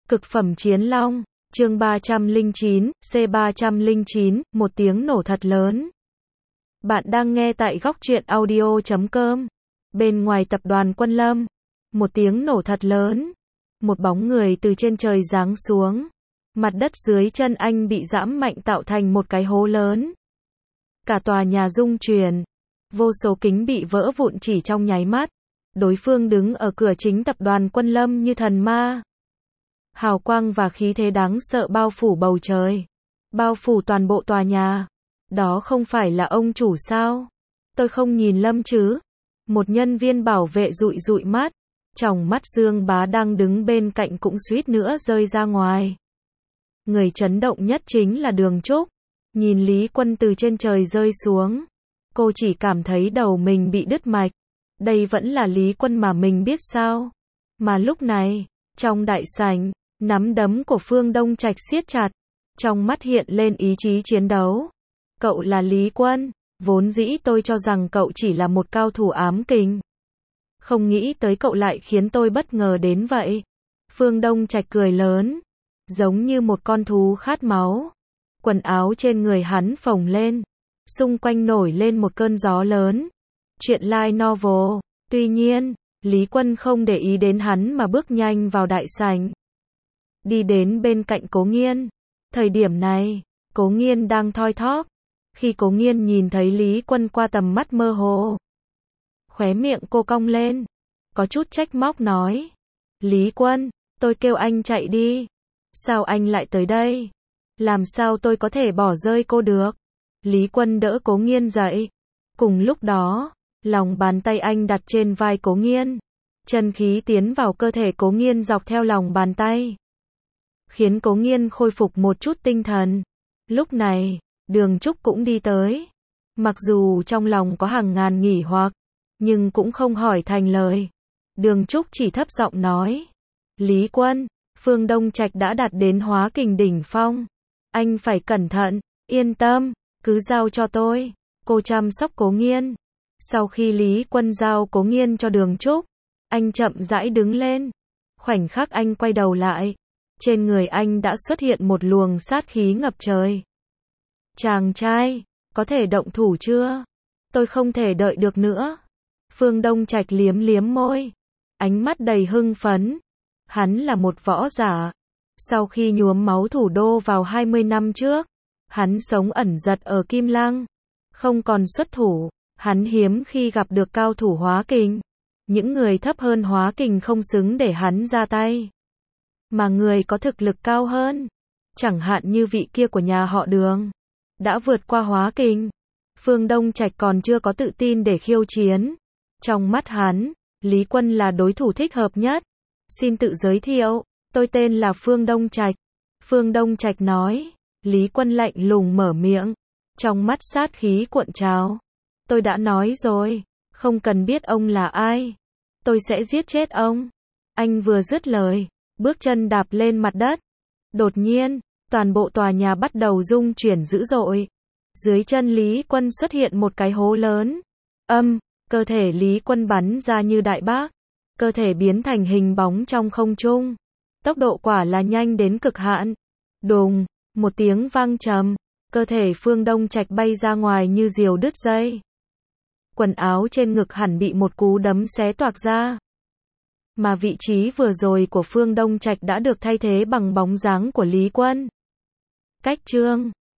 Cực phẩm chiến long, chương 309, C309, một tiếng nổ thật lớn. Bạn đang nghe tại góc truyện audio.com. Bên ngoài tập đoàn Quân Lâm, một tiếng nổ thật lớn. Một bóng người từ trên trời giáng xuống. Mặt đất dưới chân anh bị giẫm mạnh tạo thành một cái hố lớn. Cả tòa nhà rung chuyển. Vô số kính bị vỡ vụn chỉ trong nháy mắt. Đối phương đứng ở cửa chính tập đoàn Quân Lâm như thần ma. Hào quang và khí thế đáng sợ bao phủ bầu trời. Bao phủ toàn bộ tòa nhà. Đó không phải là ông chủ sao? Tôi không nhìn lầm chứ? Một nhân viên bảo vệ dụi dụi mắt. Tròng mắt Dương Bá đang đứng bên cạnh cũng suýt nữa rơi ra ngoài. Người chấn động nhất chính là Đường Trúc. Nhìn Lý Quân từ trên trời rơi xuống. Cô chỉ cảm thấy đầu mình bị đứt mạch. Đây vẫn là Lý Quân mà mình biết sao? Mà lúc này, trong đại sảnh, nắm đấm của Phương Đông Trạch siết chặt. Trong mắt hiện lên ý chí chiến đấu. Cậu là Lý Quân. Vốn dĩ tôi cho rằng cậu chỉ là một cao thủ ám kình. Không nghĩ tới cậu lại khiến tôi bất ngờ đến vậy. Phương Đông Trạch cười lớn. Giống như một con thú khát máu. Quần áo trên người hắn phồng lên. Xung quanh nổi lên một cơn gió lớn. Chuyện light novel. Tuy nhiên, Lý Quân không để ý đến hắn mà bước nhanh vào đại sảnh. Đi đến bên cạnh Cố Nghiên. Thời điểm này, Cố Nghiên đang thoi thóp. Khi Cố Nghiên nhìn thấy Lý Quân qua tầm mắt mơ hồ, khóe miệng cô cong lên. Có chút trách móc nói. Lý Quân, tôi kêu anh chạy đi. Sao anh lại tới đây? Làm sao tôi có thể bỏ rơi cô được? Lý Quân đỡ Cố Nghiên dậy. Cùng lúc đó, lòng bàn tay anh đặt trên vai Cố Nghiên. Chân khí tiến vào cơ thể Cố Nghiên dọc theo lòng bàn tay. Khiến Cố Nghiên khôi phục một chút tinh thần. Lúc này, Đường Trúc cũng đi tới. Mặc dù trong lòng có hàng ngàn nghỉ hoặc, nhưng cũng không hỏi thành lời. Đường Trúc chỉ thấp giọng nói. Lý Quân, Phương Đông Trạch đã đạt đến hóa kình đỉnh phong. Anh phải cẩn thận, yên tâm, cứ giao cho tôi. Cô chăm sóc Cố Nghiên. Sau khi Lý Quân giao Cố Nghiên cho Đường Trúc, anh chậm rãi đứng lên. Khoảnh khắc anh quay đầu lại, trên người anh đã xuất hiện một luồng sát khí ngập trời. Chàng trai, có thể động thủ chưa? Tôi không thể đợi được nữa. Phương Đông Trạch liếm liếm môi, ánh mắt đầy hưng phấn. Hắn là một võ giả. Sau khi nhuốm máu thủ đô vào 20 năm trước, hắn sống ẩn giật ở Kim Lăng, không còn xuất thủ. Hắn hiếm khi gặp được cao thủ hóa kình. Những người thấp hơn hóa kình không xứng để hắn ra tay. Mà người có thực lực cao hơn, chẳng hạn như vị kia của nhà họ Đường, đã vượt qua hóa kình. Phương Đông Trạch còn chưa có tự tin để khiêu chiến. Trong mắt hắn, Lý Quân là đối thủ thích hợp nhất. Xin tự giới thiệu, tôi tên là Phương Đông Trạch. Phương Đông Trạch nói. Lý Quân lạnh lùng mở miệng, trong mắt sát khí cuộn trào. Tôi đã nói rồi, không cần biết ông là ai. Tôi sẽ giết chết ông. Anh vừa dứt lời, bước chân đạp lên mặt đất. Đột nhiên, toàn bộ tòa nhà bắt đầu rung chuyển dữ dội. Dưới chân Lý Quân xuất hiện một cái hố lớn. Cơ thể Lý Quân bắn ra như đại bác. Cơ thể biến thành hình bóng trong không trung. Tốc độ quả là nhanh đến cực hạn. Đùng, một tiếng vang trầm. Cơ thể Phương Đông Trạch bay ra ngoài như diều đứt dây. Quần áo trên ngực hẳn bị một cú đấm xé toạc ra. Mà vị trí vừa rồi của Phương Đông Trạch đã được thay thế bằng bóng dáng của Lý Quân. Cách chương